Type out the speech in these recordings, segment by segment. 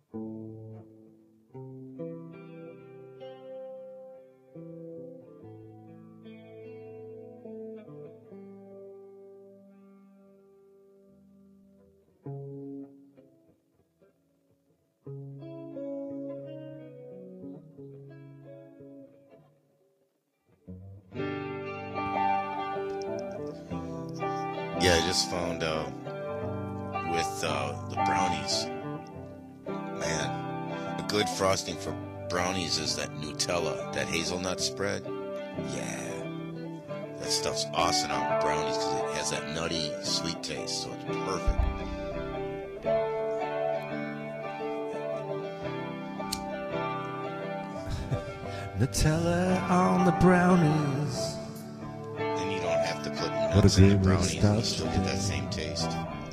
Yeah, I just found with the brownies, man, a good frosting for brownies is that Nutella, that hazelnut spread. Yeah, that stuff's awesome on brownies because it has that nutty, sweet taste, so it's perfect. Nutella on the brownies. Then you don't have to put What a nuts in the great brownies, and you stuff still get that same taste.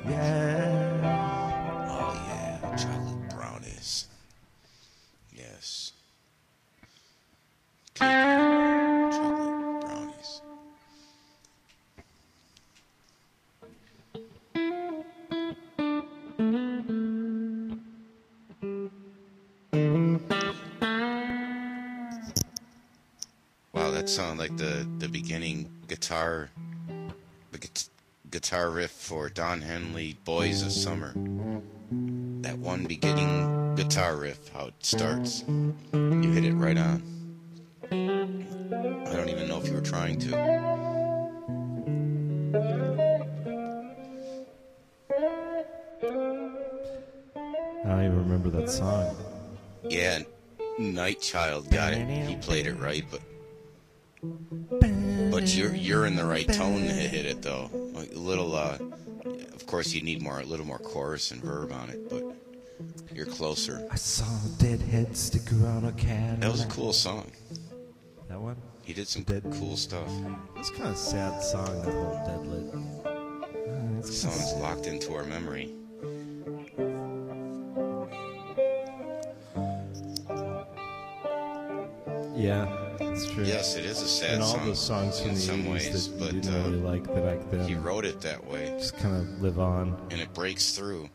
Yeah. Oh yeah, chocolate brownies. Yes. Cake, chocolate brownies. Wow, that sounded like the beginning guitar, guitar riff for Don Henley, Boys of Summer. That one beginning guitar riff, how it starts. You hit it right on. I don't even know if you were trying to. I don't even remember that song. Yeah, Night Child got it. He played it right, but you're in the right tone to hit it though. Like a little, of course you need a little more chorus and verb on it, but you're closer. I saw a dead head stick around a cat. That was a cool song. That one? He did some cool stuff. It's kind of sad song, that whole Deadlit. The song's locked into our memory. Yeah, it's true. Yes, it is a sad and song. And all those songs from in the some 80s ways, that but you didn't really like back then. He wrote it that way. Just kind of live on. And it breaks through.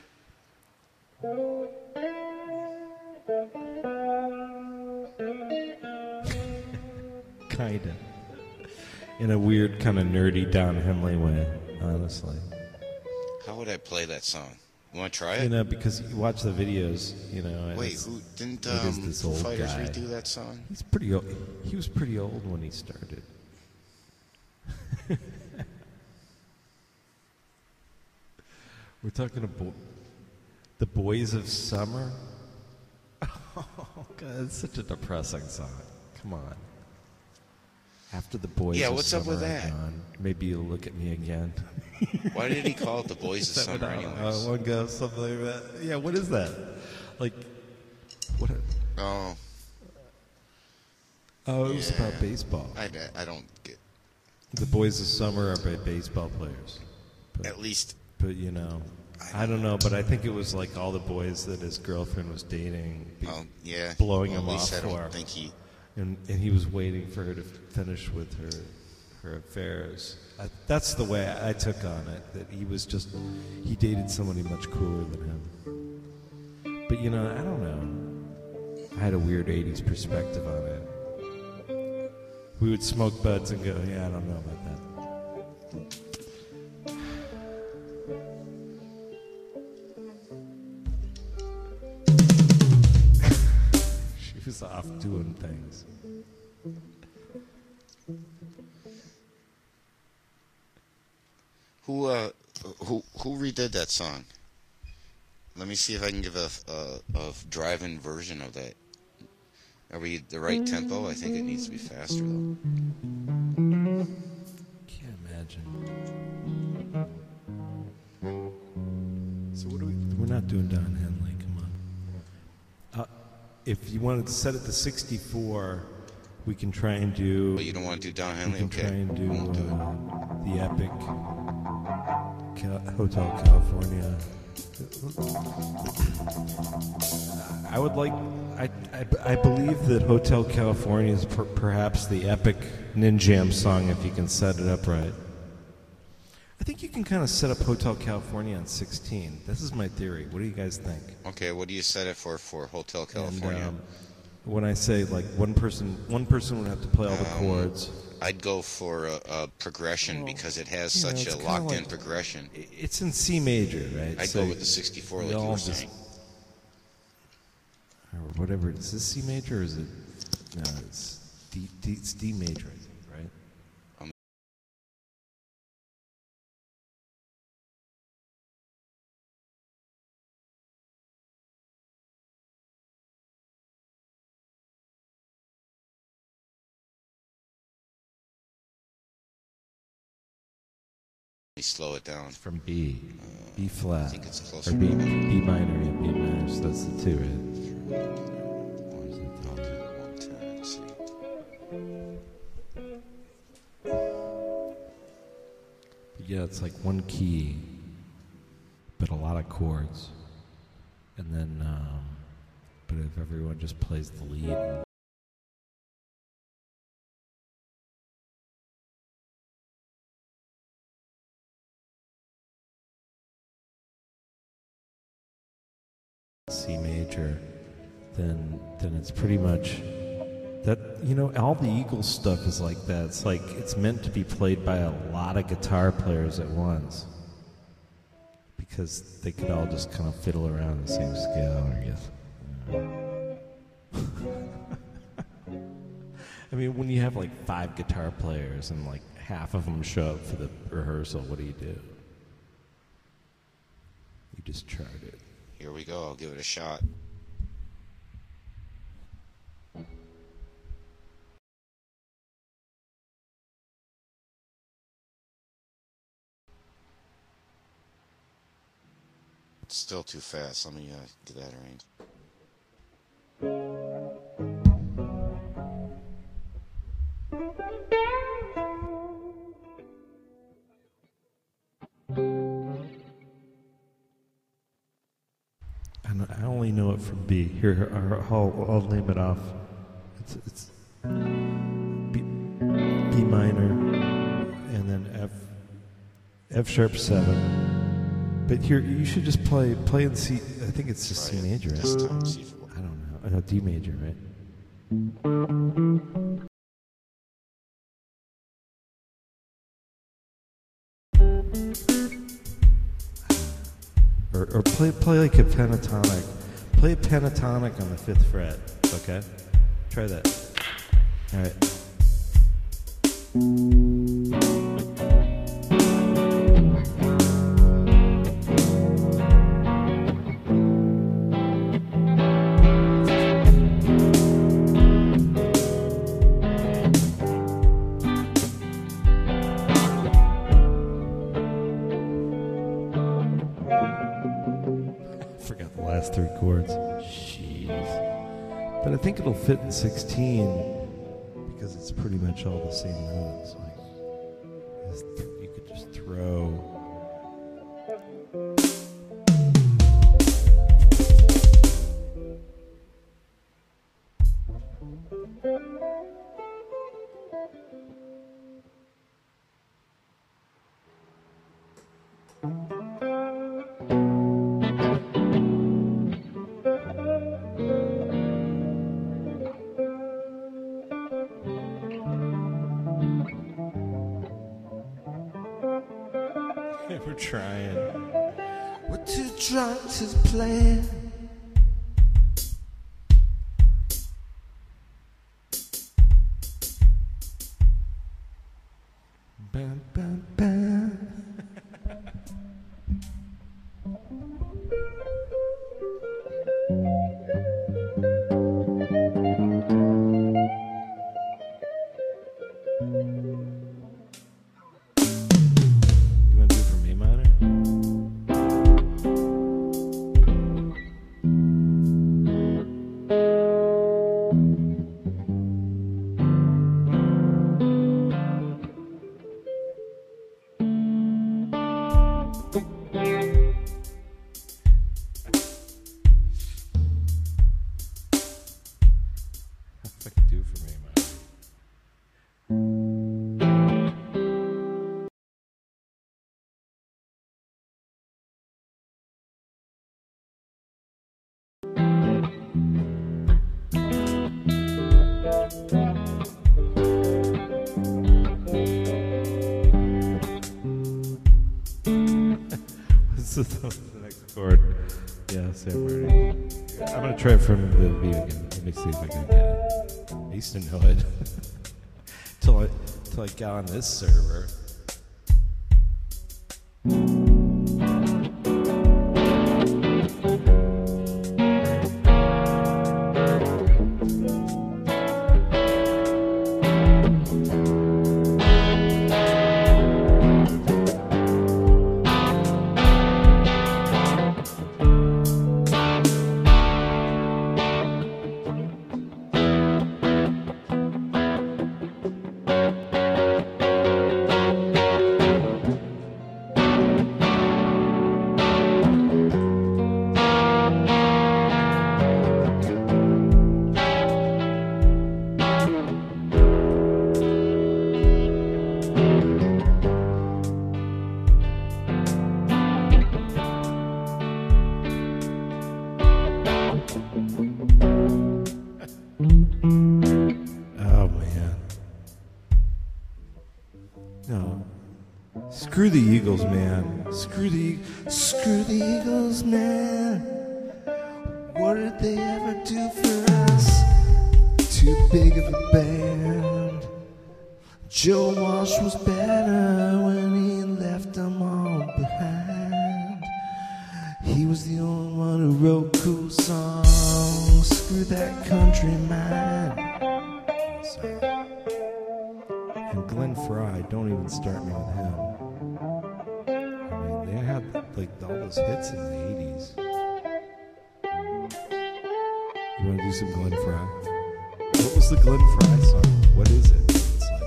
Kinda. In a weird, kind of nerdy Don Henley way, honestly. How would I play that song? You want to try it? You know, because you watch the videos, you know. Wait, who didn't this Foo old Fighters guy. redo that song? He's pretty old. He was pretty old when he started. We're talking about the Boys of Summer. Oh God, it's such a depressing song. Come on. After the Boys Yeah, of what's Summer up with are that? gone, maybe you'll look at me again. Why did he call it the Boys of Summer anyways? One goes something like that. Yeah, what is that? Like, what? Oh. Oh, it was about baseball. I don't get. The Boys of Summer are baseball players. But, At least. But, you know, I don't know, but I think it was like all the boys that his girlfriend was dating. Yeah. Blowing Well, him at least off I don't for. think he. And he was waiting for her to finish with her affairs. That's the way I took on it, that he dated somebody much cooler than him. But, you know, I don't know. I had a weird 80s perspective on it. We would smoke buds and go, yeah, I don't know about that. She was off doing things. Who redid that song? Let me see if I can give a drive-in version of that. Are we the right tempo? I think it needs to be faster though. Can't imagine. So what do we're not doing Don Henley, come on. If you wanted to set it to 64, we can try and do... But you don't want to do Don Henley? We can Okay. try and do, Won't do it. the epic Hotel California. I would like... I believe that Hotel California is perhaps the epic Ninjam song if you can set it up right. I think you can kind of set up Hotel California on 16. This is my theory. What do you guys think? Okay, what do you set it for Hotel California? And, when I say like one person would have to play all the chords. I'd go for a progression because it has such a locked-in progression. It's in C major, right? I'd go with the 64 like you were saying. Or whatever. Is this C major or is it? No, it's D major, I think, right? Slow it down. From B. B flat. I think it's closer. Or B minor, yeah, B minor. So that's the two, right? I'll do the 110. Let's see. Yeah, it's like one key, but a lot of chords. And then, but if everyone just plays the lead. C major, then it's pretty much that, you know, all the Eagles stuff is like that. It's like it's meant to be played by a lot of guitar players at once because they could all just kind of fiddle around the same scale, I guess. I mean, when you have like 5 guitar players and like half of them show up for the rehearsal, what do? You just chart it. Here we go. I'll give it a shot. It's still too fast. Let me get that arranged. I only know it from B. Here, I'll name it off. It's B minor, and then F sharp 7. But here, you should just play in C. I think it's just C major. This time, see if I don't know. I know D major, right? Or play like a pentatonic. Play a pentatonic on the 5th fret. Okay? Try that. All right. Forgot the last 3 chords. Jeez. But I think it'll fit in 16 because it's pretty much all the same notes. Like, you could just throw. We're trying. We're too drunk to play. Bam, bam, bam. You want to do it from A minor? If I could do it from A minor. This is the next chord. Yeah, Sam Marty. I'm gonna try it from the beat again. Let me see if I can get it. I used to know it till I got on this server. Screw the Eagles, man. Screw the Eagles, man. What did they ever do for us? Too big of a band. Joe Walsh was better when he left them all behind. He was the only one who wrote cool songs. Screw that country man. And Glenn Frey, don't even start me with him. They had like all those hits in the 80s. You want to do some Glenn Frey? What was the Glenn Frey song? What is it? It's like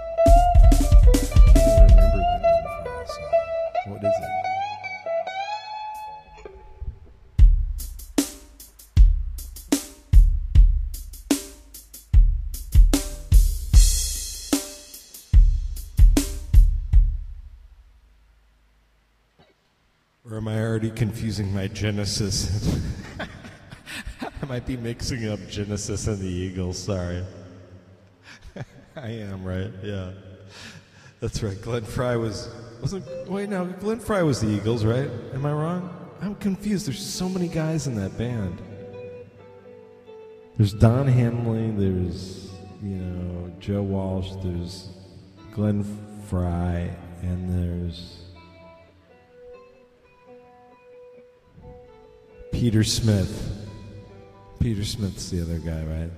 I can't even remember the Glenn Frey song. What is it? Or am I already confusing my Genesis? I might be mixing up Genesis and the Eagles, sorry. I am, right? Yeah. That's right. Glenn Frey Glenn Frey was the Eagles, right? Am I wrong? I'm confused. There's so many guys in that band. There's Don Henley, there's, Joe Walsh, there's Glenn Frey, and there's Peter Smith. Peter Smith's the other guy, right?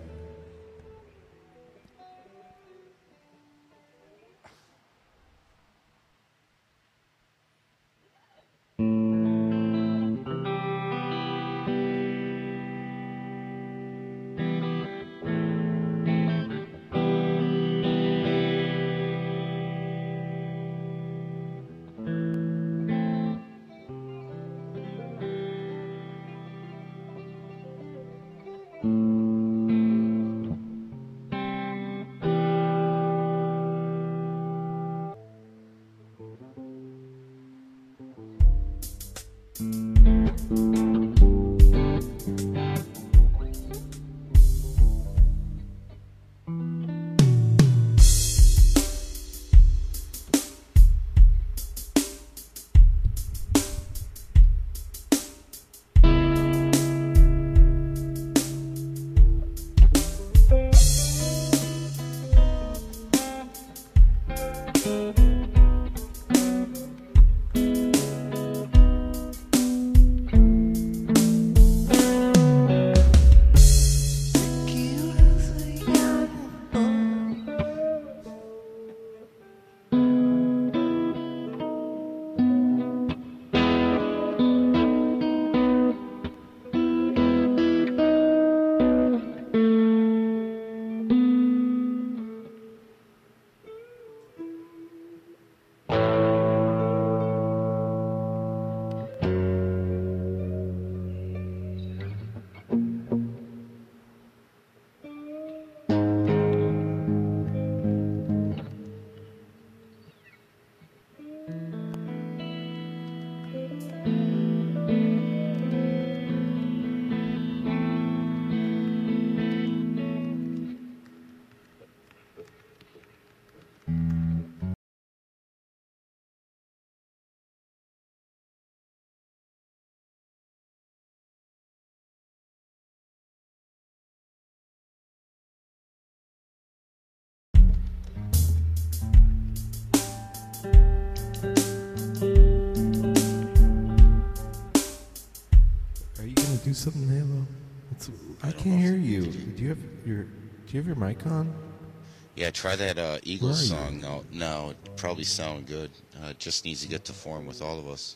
something, Halo? I can't hear you. Do you have your mic on? Yeah, try that Eagles song. No, it probably sound good. It just needs to get to form with all of us.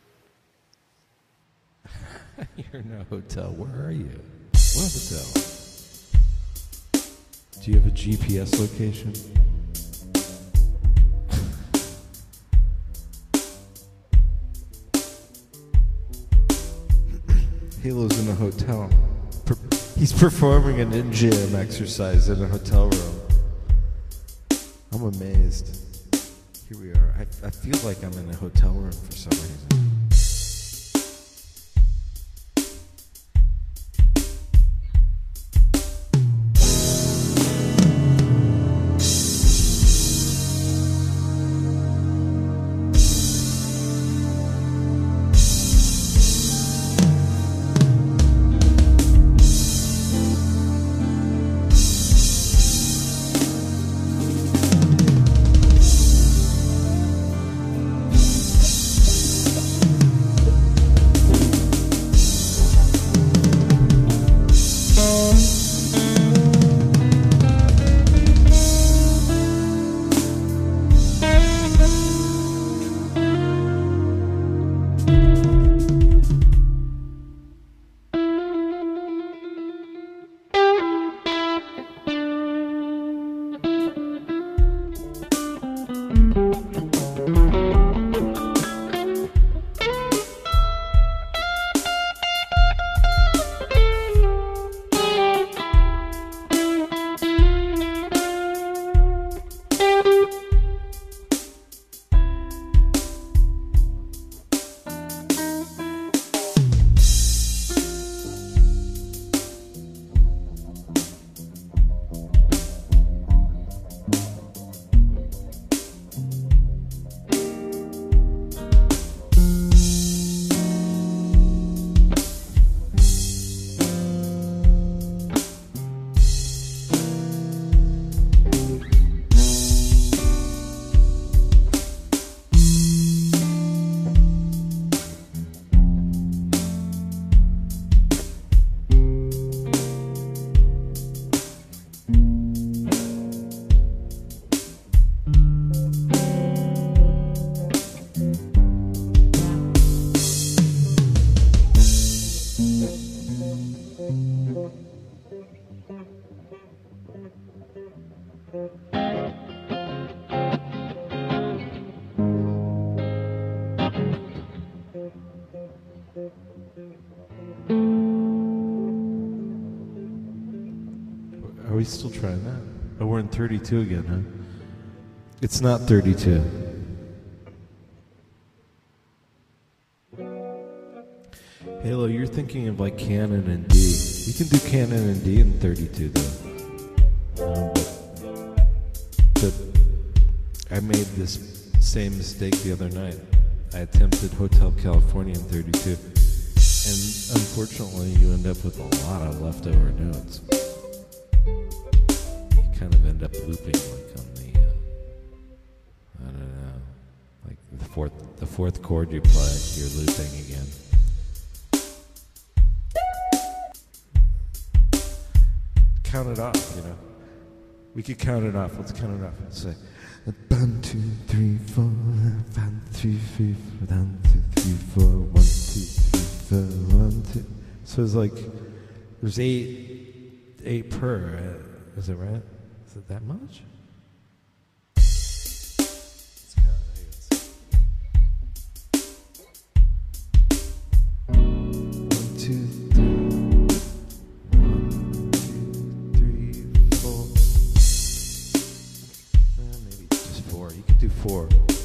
You're in a hotel. Where are you? What hotel? Do you have a GPS location? Halo's in a hotel. He's performing a ninja exercise in a hotel room. I'm amazed. Here we are. I feel like I'm in a hotel room for some reason. Are we still trying that? Oh, we're in 32 again, huh? It's not 32. Halo, you're thinking of like Canon and D. You can do Canon and D in 32, though. But I made this same mistake the other night. I attempted Hotel California in 32. And unfortunately, you end up with a lot of leftover notes. You kind of end up looping like on the, I don't know, like the fourth chord you play, you're looping again. Count it off, you know. We could count it off. Let's count it off. Let's say 1, 2, 3, 4, 1, 2, 3, 4, 1, 2, 3, 4, 1, 2, 3, 4, 1, 2. So it's like there's eight per. Is it right? Is it that much? Let's count it. Here it is. 1, 2, 4. You could do 4.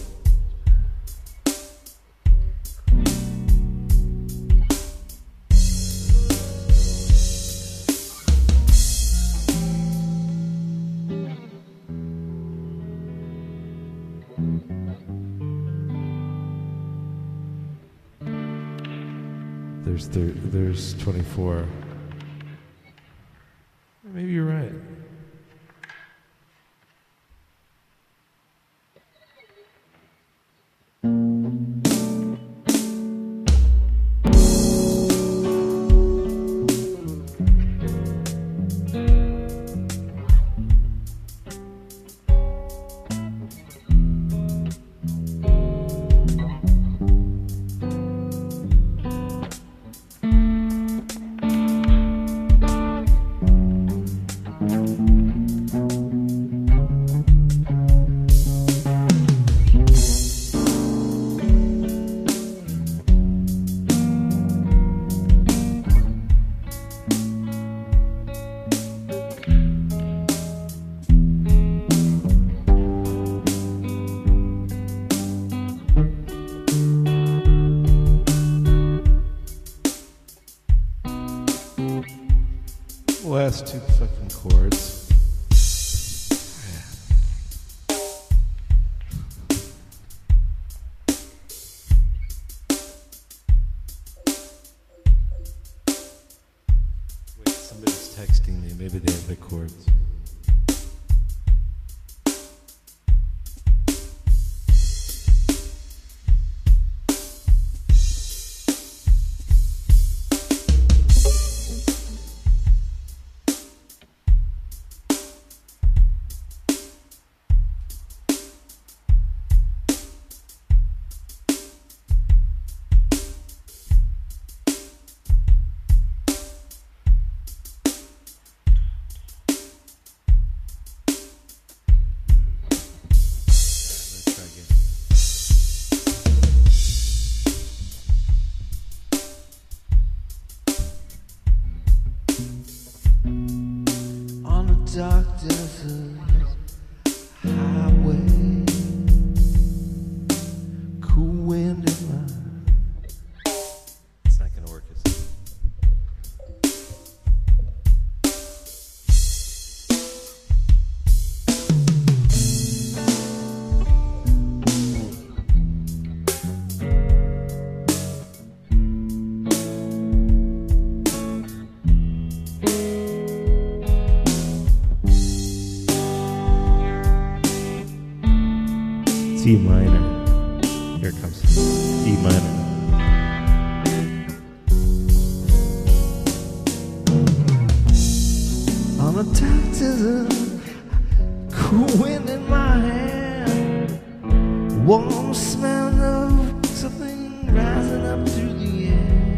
There's 24. Maybe you're right. that's 2 fucking chords. Wait, somebody's texting me. Maybe they have the chords. Dark desert highway, cool wind in my. It's not gonna work, is it? E minor. Here it comes. E minor. On a dark desert, cool wind in my hand, warm smell of something rising up through the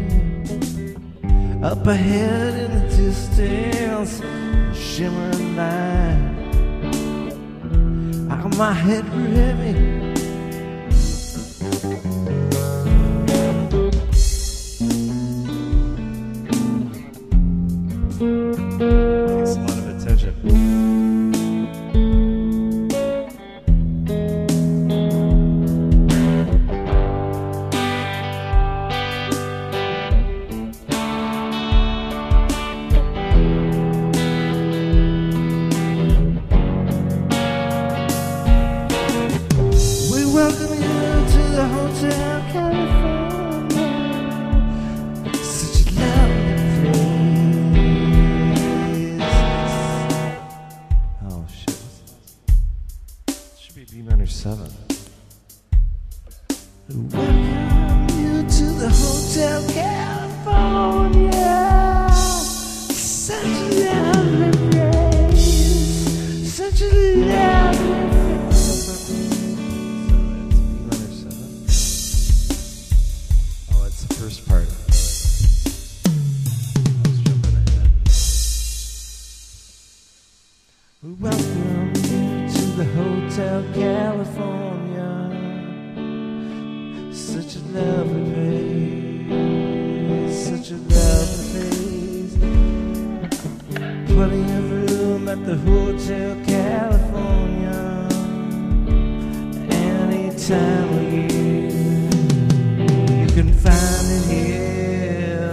air. Up ahead in the distance, a shimmering light. My head grew heavy. Takes a lot of attention. Welcome you to the Hotel California. Such a lovely place. Oh shit. It should be B minor 7. Welcome you to the Hotel California. Such a lovely place. Such a lovely place. First part. I was jumping ahead. Welcome you to the Hotel California. Such a lovely place. Such a lovely place. Plenty of room at the Hotel California. Any time of year you can find it here.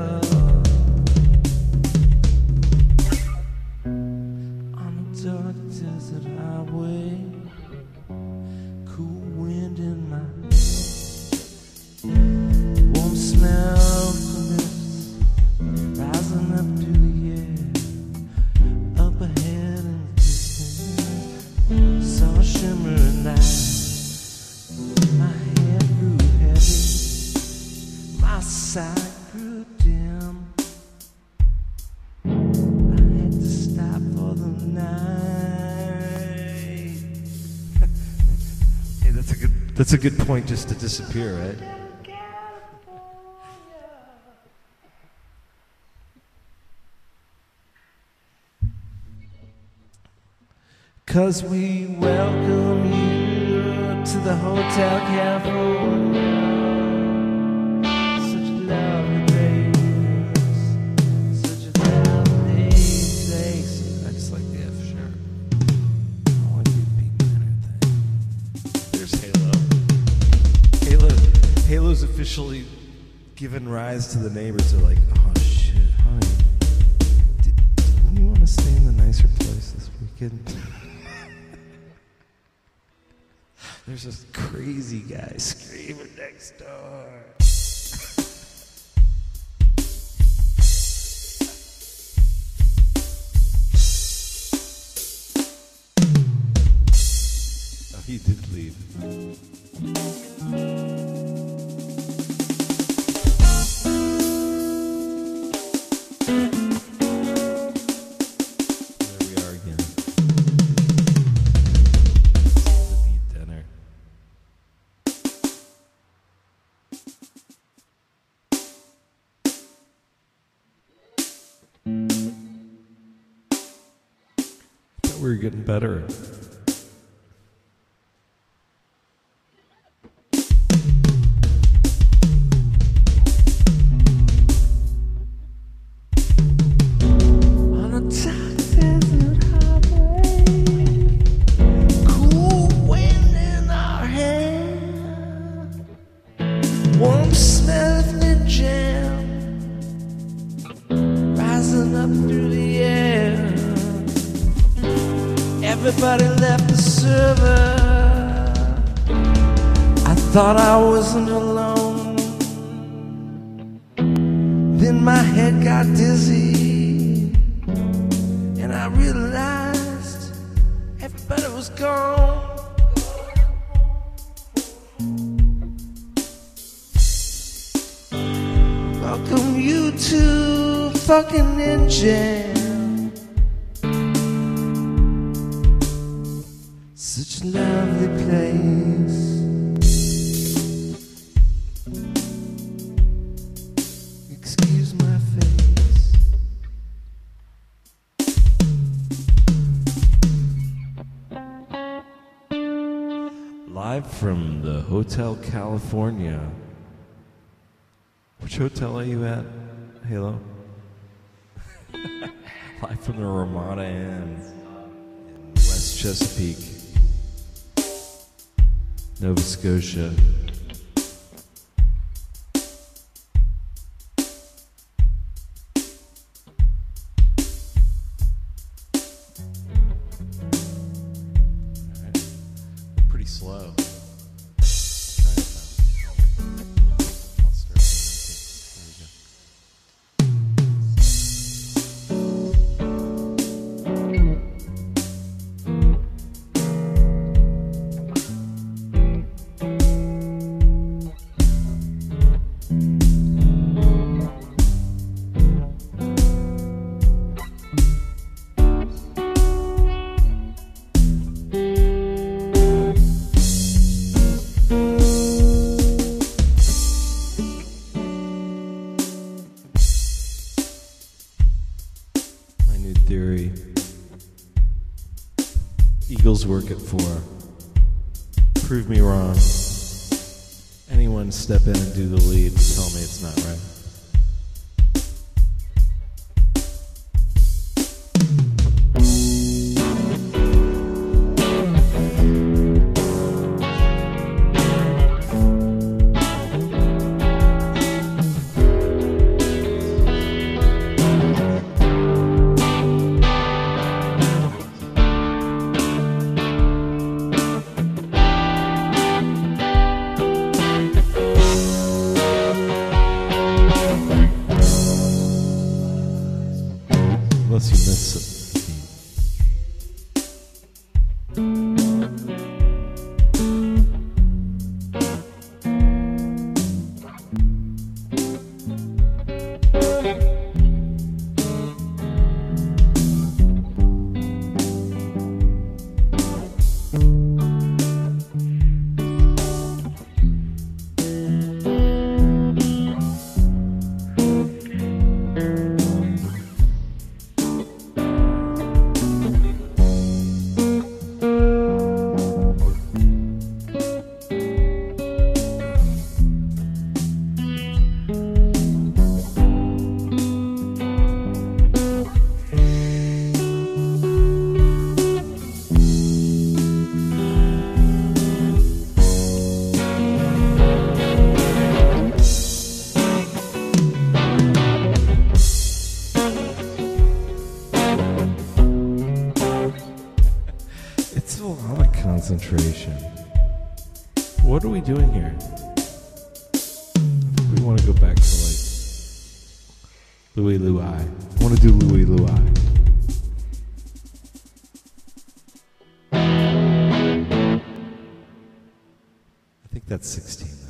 On a dark desert highway, cool wind in my head, warm smell of caress rising up to the air. Up ahead in the distance, saw a shimmering light. My head grew heavy, my sight grew dim. I had to stop for the night. Hey, that's a good point just to disappear, right? 'Cause we welcome you to the Hotel California. Such a lovely place. Such a lovely place. I just like the F sharp. I want to do the B minor thing. There's Halo. Halo's officially given rise to the neighbors. They're like, oh shit, honey. Didn't you fucking. There's this crazy guy screaming next door. Oh, he did leave. There we are again. To eat dinner. I thought we were getting better. On a dark desert highway, cool wind in our hair, warm smell of new jam rising up through the air. Everybody left the server. I thought I wasn't alone. Then my head got dizzy, and I realized everybody was gone. Welcome you to fucking Jam. Such a lovely place. Excuse my face. Live from the Hotel California. Which hotel are you at, Halo? Live from the Ramada Inn in West Chesapeake, Nova Scotia. Alright. Pretty slow. Try it now. I'll start singing. Here we go. My new theory. Eagles work at 4. Prove me wrong. Anyone step in and do the lead and tell me it's not right. concentration. What are we doing here? I think we want to go back to like Louie Louie. I want to do Louie Louie. I think that's 16.